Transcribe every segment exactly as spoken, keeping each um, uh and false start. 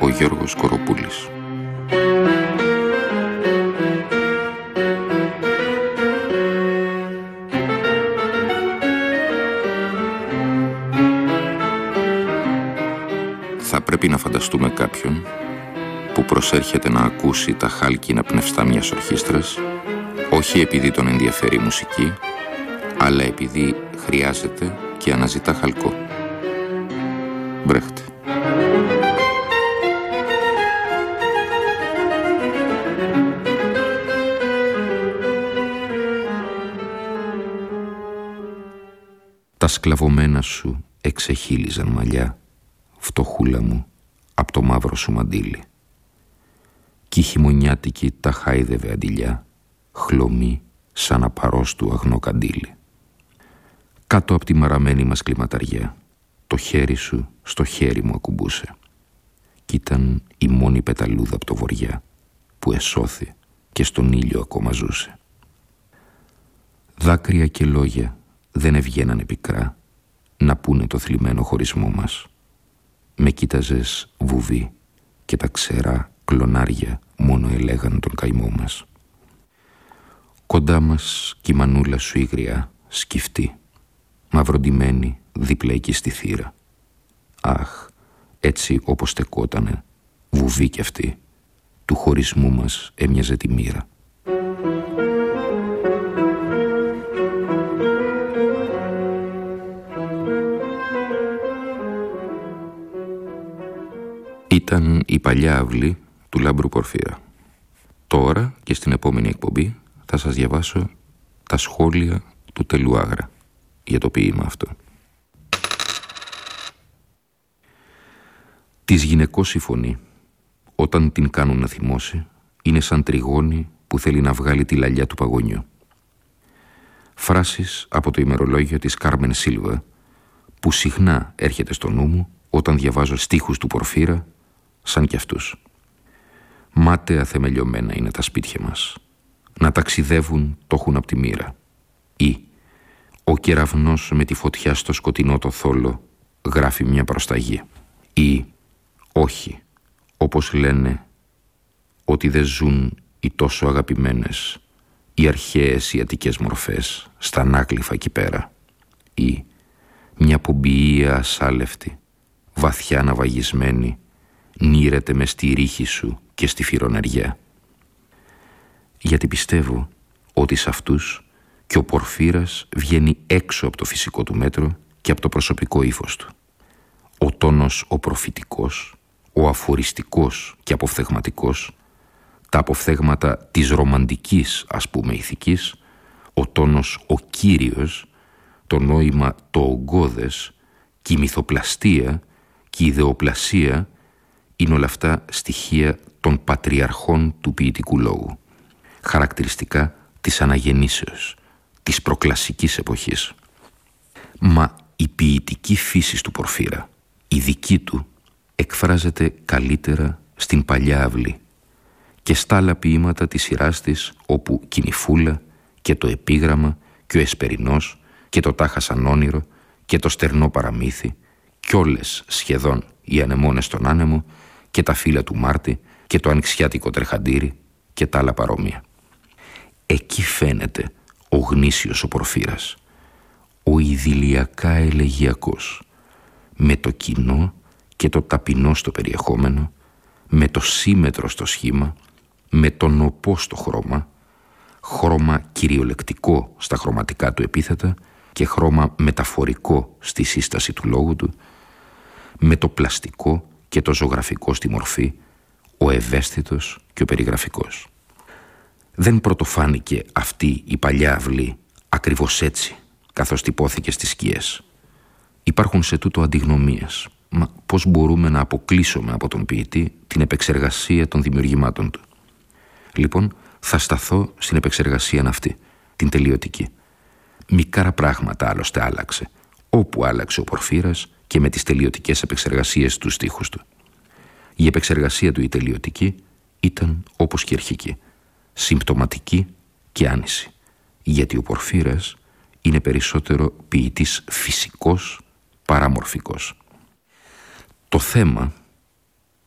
ο Γιώργος Κοροπούλης. Θα πρέπει να φανταστούμε κάποιον που προσέρχεται να ακούσει τα χάλκινα πνευστά μιας ορχήστρας, όχι επειδή τον ενδιαφέρει η μουσική, αλλά επειδή χρειάζεται και αναζητά χαλκό. Μπρέχτ. Τα σκλαβωμένα σου εξεχύλιζαν μαλλιά, φτωχούλα μου, απ' το μαύρο σου μαντίλι. Κι η χειμωνιάτικη τα χάιδευε αντιλιά, χλωμή σαν απαρός του αγνό καντήλι. Κάτω απ' τη μαραμένη μας κλιματαριά, το χέρι σου στο χέρι μου ακουμπούσε. Κι ήταν η μόνη πεταλούδα απ' το βοριά, που εσώθη και στον ήλιο ακόμα ζούσε. Δάκρυα και λόγια δεν ευγαίνανε πικρά να πούνε το θλιμμένο χωρισμό μας. Με κοίταζες βουβή και τα ξερά κλονάρια μόνο ελέγαν τον καημό μας. Κοντά μας κι η μανούλα σου η γριά, σκυφτή, μαυροντημένη δίπλα εκεί στη θύρα. Αχ, έτσι όπως στεκότανε, βουβή κι αυτή, του χωρισμού μας έμοιαζε τη μοίρα. Ήταν η παλιά αυλή του Λάμπρου Πορφύρα. Τώρα και στην επόμενη εκπομπή θα σας διαβάσω τα σχόλια του Τελουάγρα για το ποίημα αυτό. Της γυναικός η φωνή, όταν την κάνουν να θυμώσει, είναι σαν τριγώνη που θέλει να βγάλει τη λαλιά του παγωνιού. Φράσεις από το ημερολόγιο της Κάρμεν Σίλβα, που συχνά έρχεται στο νου μου όταν διαβάζω στίχους του Πορφύρα, σαν κι αυτούς. Μάταια θεμελιωμένα είναι τα σπίτια μας. Να ταξιδεύουν το έχουν απ' τη μοίρα. Ή ο κεραυνός με τη φωτιά στο σκοτεινό το θόλο γράφει μια προσταγή. Ή όχι, όπως λένε ότι δεν ζουν οι τόσο αγαπημένες οι αρχαίες ιατικές μορφές στα ανάκλυφα εκεί πέρα. Ή μια πομπιεία ασάλευτη, βαθιά ναυαγισμένη, νύρεται μες στη ρήχη σου και στη φυροναριά. Γιατί πιστεύω ότι σε αυτούς και ο Πορφύρας βγαίνει έξω από το φυσικό του μέτρο και από το προσωπικό ύφος του. Ο τόνος ο προφητικός, ο αφοριστικός και αποφθεγματικός, τα αποφθέγματα της ρομαντικής ας πούμε ηθικής, ο τόνος ο κύριος, το νόημα το ογκώδες και η μυθοπλαστεία και η ιδεοπλασία είναι όλα αυτά στοιχεία των πατριαρχών του ποιητικού λόγου, χαρακτηριστικά της αναγεννήσεως, της προκλασικής εποχής. Μα η ποιητική φύση του Πορφύρα, η δική του, εκφράζεται καλύτερα στην παλιά αυλή και στα άλλα ποίηματα της σειράς της, όπου Κινηφούλα και το επίγραμμα και ο Εσπερινός και το τάχασαν όνειρο και το στερνό παραμύθι κι όλες σχεδόν οι ανεμόνες στον άνεμο και τα φύλλα του Μάρτη και το ανοιξιάτικο τρεχαντήρι και τα άλλα παρόμοια. Εκεί φαίνεται ο γνήσιος ο Πορφύρας, ο ιδηλιακά ελεγιακός, με το κοινό και το ταπεινό στο περιεχόμενο, με το σύμμετρο στο σχήμα, με το νοπό στο χρώμα, χρώμα κυριολεκτικό στα χρωματικά του επίθετα και χρώμα μεταφορικό στη σύσταση του λόγου του, με το πλαστικό και το ζωγραφικό στη μορφή, ο ευαίσθητος και ο περιγραφικός. Δεν πρωτοφάνηκε αυτή η παλιά αυλή ακριβώς έτσι, καθώς τυπώθηκε στις σκιές. Υπάρχουν σε τούτο αντιγνωμίες. Μα πώς μπορούμε να αποκλείσουμε από τον ποιητή την επεξεργασία των δημιουργημάτων του? Λοιπόν, θα σταθώ στην επεξεργασία αυτή, την τελειωτική. Μικάρα πράγματα άλλωστε άλλαξε, όπου άλλαξε ο Πορφύρας και με τις τελειωτικές επεξεργασίες του στίχους του. Η επεξεργασία του η τελειωτική ήταν όπως και η αρχική, συμπτωματική και άνηση, γιατί ο Πορφύρας είναι περισσότερο ποιητής φυσικός παρά μορφικός. Το θέμα,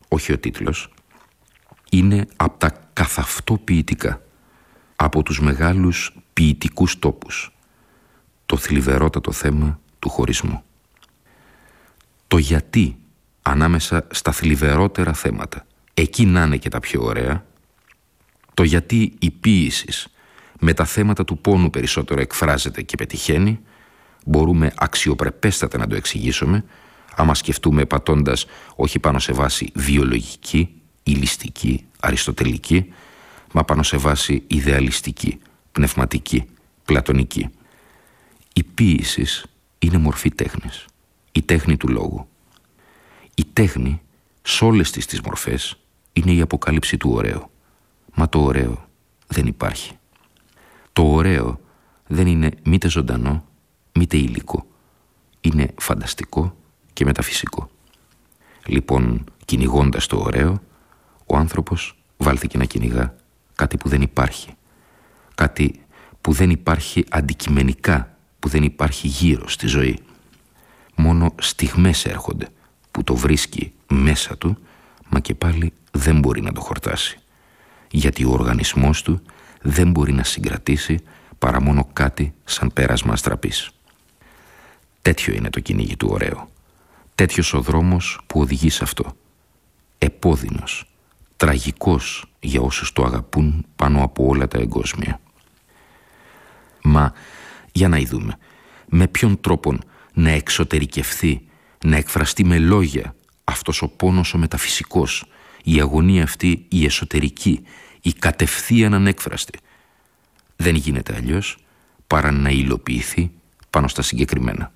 όχι ο τίτλος, είναι από τα καθ' αυτό ποιητικά, από τους μεγάλους ποιητικούς τόπους, το θλιβερότατο θέμα του χωρισμού. Το γιατί ανάμεσα στα θλιβερότερα θέματα, εκεί να είναι και τα πιο ωραία, το γιατί η ποίηση με τα θέματα του πόνου περισσότερο εκφράζεται και πετυχαίνει, μπορούμε αξιοπρεπέστατα να το εξηγήσουμε, άμα σκεφτούμε πατώντας όχι πάνω σε βάση βιολογική, ηλιστική, αριστοτελική, μα πάνω σε βάση ιδεαλιστική, πνευματική, πλατωνική. Η ποίηση είναι μορφή τέχνης, η τέχνη του λόγου. Η τέχνη, σε όλες τις τις μορφές, είναι η αποκάλυψη του ωραίου. Μα το ωραίο δεν υπάρχει. Το ωραίο δεν είναι μήτε ζωντανό, μήτε υλικό. Είναι φανταστικό και μεταφυσικό. Λοιπόν, κυνηγώντας το ωραίο, ο άνθρωπος βάλθηκε να κυνηγά κάτι που δεν υπάρχει. Κάτι που δεν υπάρχει αντικειμενικά, που δεν υπάρχει γύρω στη ζωή. Μόνο στιγμές έρχονται που το βρίσκει μέσα του, μα και πάλι δεν μπορεί να το χορτάσει. Γιατί ο οργανισμός του δεν μπορεί να συγκρατήσει παρά μόνο κάτι σαν πέρασμα αστραπής. Τέτοιο είναι το κυνήγι του ωραίου. Τέτοιος ο δρόμος που οδηγεί σε αυτό. Επώδυνος, τραγικός για όσους το αγαπούν πάνω από όλα τα εγκόσμια. Μα, για να ειδούμε, με ποιον τρόπον να εξωτερικευθεί, να εκφραστεί με λόγια αυτός ο πόνος ο μεταφυσικός, η αγωνία αυτή η εσωτερική, η κατευθείαν ανέκφραστη. Δεν γίνεται αλλιώς παρά να υλοποιηθεί πάνω στα συγκεκριμένα.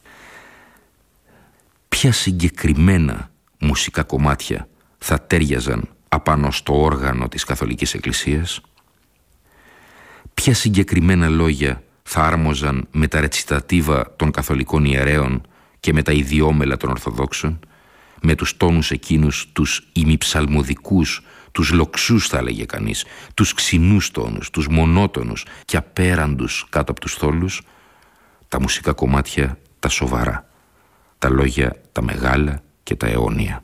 Ποια συγκεκριμένα μουσικά κομμάτια θα τέριαζαν απάνω στο όργανο της Καθολικής Εκκλησίας? Ποια συγκεκριμένα λόγια θα άρμοζαν με τα ρετσιτατίβα των καθολικών ιερέων και με τα ιδιόμελα των Ορθοδόξων, με τους τόνους εκείνους τους ημιψαλμοδικούς, τους λοξούς θα έλεγε κανείς, τους ξινούς τόνους, τους μονότονους και απέραντους κάτω από τους θόλους, τα μουσικά κομμάτια τα σοβαρά, τα λόγια τα μεγάλα και τα αιώνια.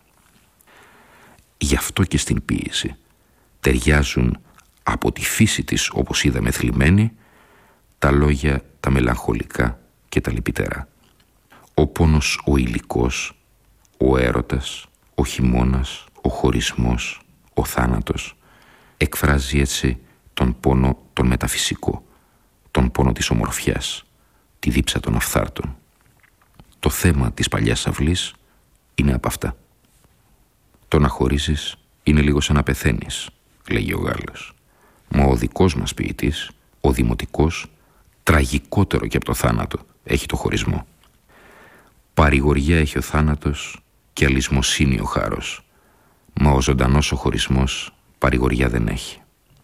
Γι' αυτό και στην ποίηση ταιριάζουν από τη φύση της, όπως είδαμε θλιμμένη, τα λόγια τα μελαγχολικά και τα λυπητερά. Ο πόνος ο υλικός, ο έρωτας, ο χειμώνας, ο χωρισμός, ο θάνατος, εκφράζει έτσι τον πόνο τον μεταφυσικό, τον πόνο της ομορφιάς, τη δίψα των αφθάρτων. Το θέμα της παλιάς αυλής είναι από αυτά. Το να χωρίζεις είναι λίγο σαν να πεθαίνεις, λέγει ο Γάλλος. Μα ο δικός μας ποιητής, ο δημοτικός, τραγικότερο και από το θάνατο, έχει το χωρισμό. Παρηγοριά έχει ο θάνατος και αλυσμοσύνη ο χάρος. Μα ο ζωντανός ο χωρισμός παρηγοριά δεν έχει.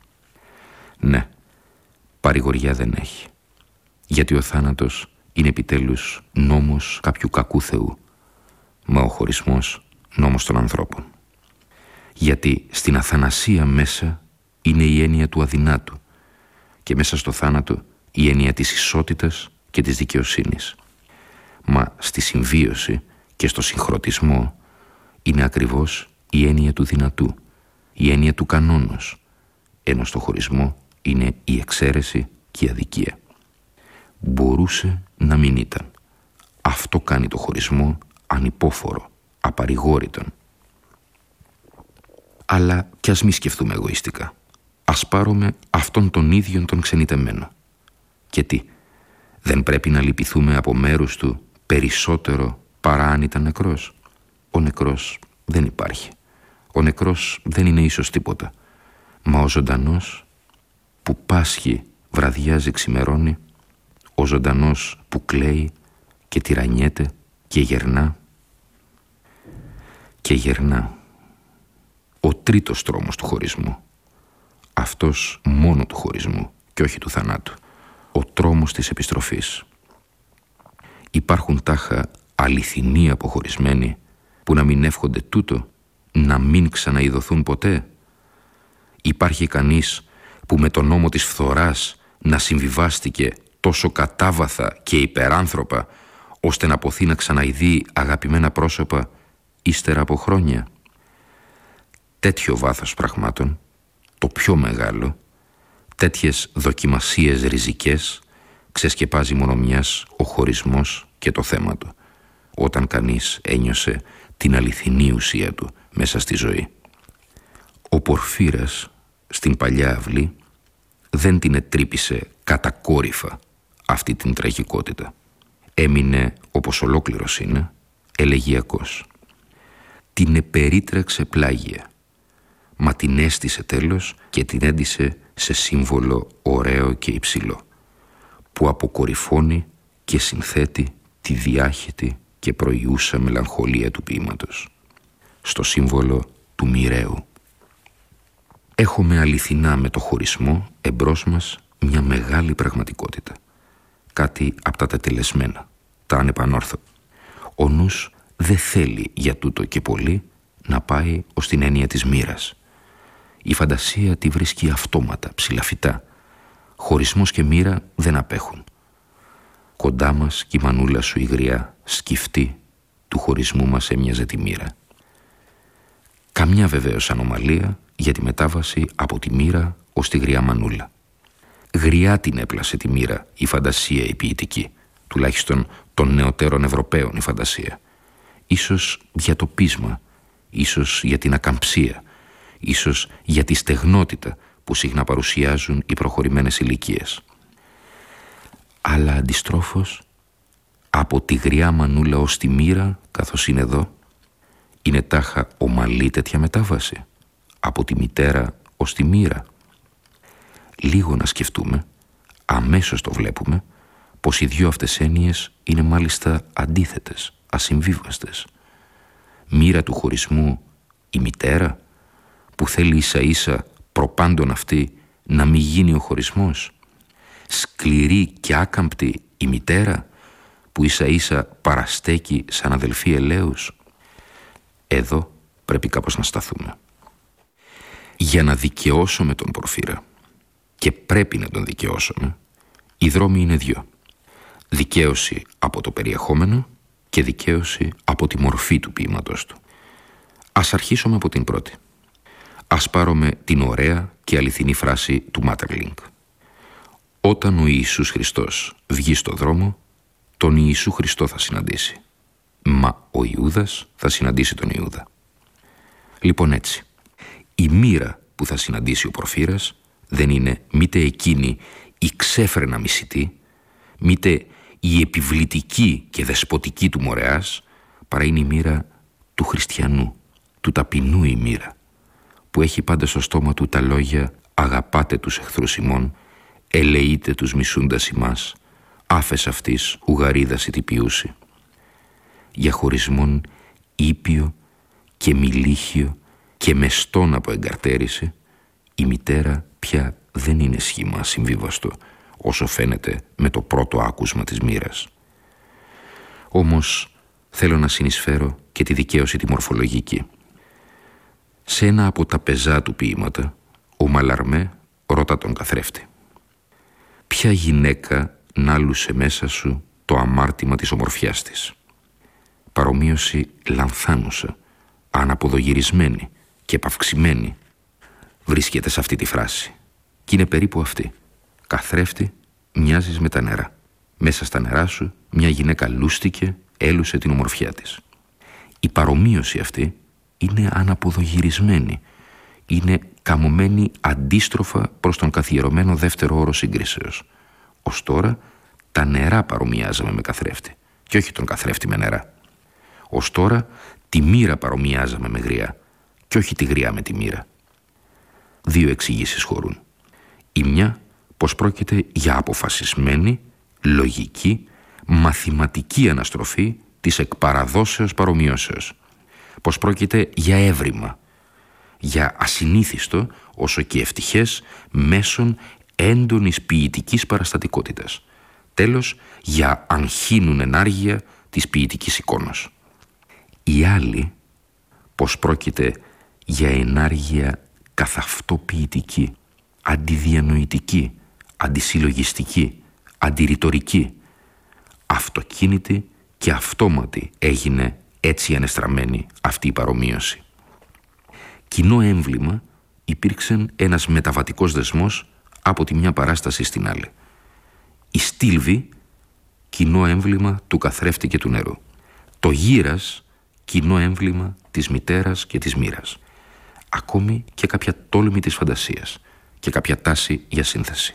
Ναι, παρηγοριά δεν έχει. Γιατί ο θάνατος είναι επιτέλους νόμος κάποιου κακού θεού. Μα ο χωρισμός νόμος των ανθρώπων. Γιατί στην αθανασία μέσα είναι η έννοια του αδυνάτου και μέσα στο θάνατο η έννοια της ισότητας και της δικαιοσύνης. Μα στη συμβίωση και στο συγχρονισμό είναι ακριβώς η έννοια του δυνατού, η έννοια του κανόνος, ενώ στο χωρισμό είναι η εξαίρεση και η αδικία. Μπορούσε να μην ήταν. Αυτό κάνει το χωρισμό ανυπόφορο, απαρηγόρητον. Αλλά κι ας μη σκεφτούμε εγωιστικά. Ας πάρουμε αυτόν τον ίδιον τον ξενιτεμένο. Και τι, δεν πρέπει να λυπηθούμε από μέρους του περισσότερο παρά αν ήταν νεκρός? Ο νεκρός δεν υπάρχει. Ο νεκρός δεν είναι ίσως τίποτα. Μα ο ζωντανός που πάσχει, βραδιάζει, ξημερώνει, ο ζωντανός που κλαίει και τυραννιέται και γερνά και γερνά. Ο τρίτος τρόμος του χωρισμού, αυτός μόνο του χωρισμού και όχι του θανάτου, ο τρόμος της επιστροφής. Υπάρχουν τάχα αληθινοί αποχωρισμένοι που να μην εύχονται τούτο, να μην ξαναειδωθούν ποτέ? Υπάρχει κανείς που με τον νόμο της φθοράς να συμβιβάστηκε τόσο κατάβαθα και υπεράνθρωπα ώστε να ποθεί να ξαναειδεί αγαπημένα πρόσωπα ύστερα από χρόνια? τέτοιο βάθος πραγμάτων, το πιο μεγάλο, τέτοιες δοκιμασίες ριζικές, ξεσκεπάζει μόνο μιας ο χωρισμός και το θέμα του, όταν κανείς ένιωσε την αληθινή ουσία του μέσα στη ζωή. Ο Πορφύρας στην παλιά αυλή δεν την ετρύπησε κατακόρυφα αυτή την τραγικότητα. Έμεινε, όπως ολόκληρος είναι, ελεγιακός. Την επερίτραξε πλάγια, μα την έστησε τέλος και την έντισε σε σύμβολο ωραίο και υψηλό, που αποκορυφώνει και συνθέτει τη διάχυτη και προϊούσα μελαγχολία του ποίηματος, στο σύμβολο του μοιραίου. Έχουμε αληθινά με το χωρισμό εμπρός μας μια μεγάλη πραγματικότητα, κάτι από τα τετελεσμένα, τα ανεπανόρθωτα. Ο νους δεν θέλει για τούτο και πολύ να πάει ως την έννοια της μοίρας. Η φαντασία τη βρίσκει αυτόματα, ψηλαφιτά. Χωρισμός και μοίρα δεν απέχουν. Κοντά μας κι η μανούλα σου η γριά, σκυφτή, του χωρισμού μας έμοιαζε τη μοίρα. Καμιά βεβαίως ανομαλία για τη μετάβαση από τη μοίρα ως τη γριά μανούλα. Γριά την έπλασε τη μοίρα η φαντασία η ποιητική, τουλάχιστον των νεωτέρων Ευρωπαίων η φαντασία. Ίσως για το πείσμα, ίσως για την ακαμψία, ίσως για τη στεγνότητα που συχνά παρουσιάζουν οι προχωρημένες ηλικίες. Αλλά αντιστρόφως, από τη γριά μανούλα ως τη μοίρα, καθώς είναι εδώ, είναι τάχα ομαλή τέτοια μετάβαση, από τη μητέρα ως τη μοίρα. Λίγο να σκεφτούμε, αμέσως το βλέπουμε, πως οι δυο αυτές έννοιες είναι μάλιστα αντίθετες, ασυμβίβαστες. Μοίρα του χωρισμού η μητέρα, που θέλει ίσα ίσα προπάντων αυτή να μη γίνει ο χωρισμός. Σκληρή και άκαμπτη η μητέρα, που ίσα ίσα παραστέκει σαν αδελφή ελέους. Εδώ πρέπει κάπως να σταθούμε. Για να δικαιώσουμε τον Πορφύρα, και πρέπει να τον δικαιώσουμε, οι δρόμοι είναι δυο. Δικαίωση από το περιεχόμενο και δικαίωση από τη μορφή του ποίηματος του. Ας αρχίσουμε από την πρώτη. Ας πάρουμε την ωραία και αληθινή φράση του Μάτερλινγκ. Όταν ο Ιησούς Χριστός βγει στο δρόμο, τον Ιησού Χριστό θα συναντήσει. Μα ο Ιούδας θα συναντήσει τον Ιούδα. Λοιπόν έτσι, η μοίρα που θα συναντήσει ο Πορφύρας δεν είναι μήτε εκείνη η ξέφρενα μισητή, μήτε η επιβλητική και δεσποτική του μορεάς, παρά είναι η μοίρα του χριστιανού, του ταπεινού η μοίρα, που έχει πάντα στο στόμα του τα λόγια «Αγαπάτε τους εχθρούς ημών, ελεείτε τους μισούντας ημάς, άφες αυτής ουγαρίδας ητυπιούσι». Για χωρισμόν ήπιο και μιλίχιο και μεστόν από εγκαρτέρηση, η μητέρα πια δεν είναι σχήμα συμβίβαστο, όσο φαίνεται με το πρώτο άκουσμα της μοίρας. Όμως θέλω να συνεισφέρω και τη δικαίωση τη μορφολογική. Σε ένα από τα πεζά του ποίηματα, ο Μαλαρμέ ρώτα τον καθρέφτη. Ποια γυναίκα νάλουσε μέσα σου το αμάρτημα της ομορφιάς της? Παρομοίωση λανθάνουσα, αναποδογυρισμένη και παυξημένη βρίσκεται σε αυτή τη φράση. Και είναι περίπου αυτή. Καθρέφτη, μοιάζεις με τα νερά. Μέσα στα νερά σου μια γυναίκα λούστηκε, έλουσε την ομορφιά της. Η παρομοίωση αυτή είναι αναποδογυρισμένη. Είναι καμωμένη αντίστροφα προς τον καθιερωμένο δεύτερο όρο σύγκρισεως. Ως τώρα τα νερά παρομοιάζαμε με καθρέφτη και όχι τον καθρέφτη με νερά. Ως τώρα τη μοίρα παρομοιάζαμε με γριά και όχι τη γριά με τη μοίρα. Δύο εξηγήσεις χωρούν. Η μια πως πρόκειται για αποφασισμένη, λογική, μαθηματική αναστροφή της εκπαραδόσεως παρομοιώσεως. Πως πρόκειται για έβριμα, για ασυνήθιστο όσο και ευτυχές μέσον έντονης ποιητικής παραστατικότητας. Τέλος, για αγχύνουν ενάργεια της ποιητικής εικόνας. Η άλλη πως πρόκειται για ενάργεια καθ' αυτό ποιητική, αντιδιανοητική, αντισυλλογιστική, αντιρητορική, αυτοκίνητη και αυτόματη έγινε έτσι ανεστραμμένη αυτή η παρομοίωση. Και κοινό έμβλημα υπήρξε ένας μεταβατικός δεσμός από τη μια παράσταση στην άλλη. Η στήλβη, κοινό έμβλημα του καθρέφτη και του νερού. Το γύρας, κοινό έμβλημα της μητέρας και της μοίρας. Ακόμη και κάποια τόλμη της φαντασίας και κάποια τάση για σύνθεση.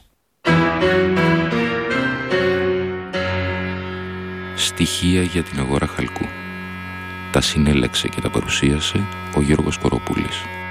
Στοιχεία για την αγορά χαλκού. Τα συνέλεξε και τα παρουσίασε ο Γιώργος Κοροπούλης.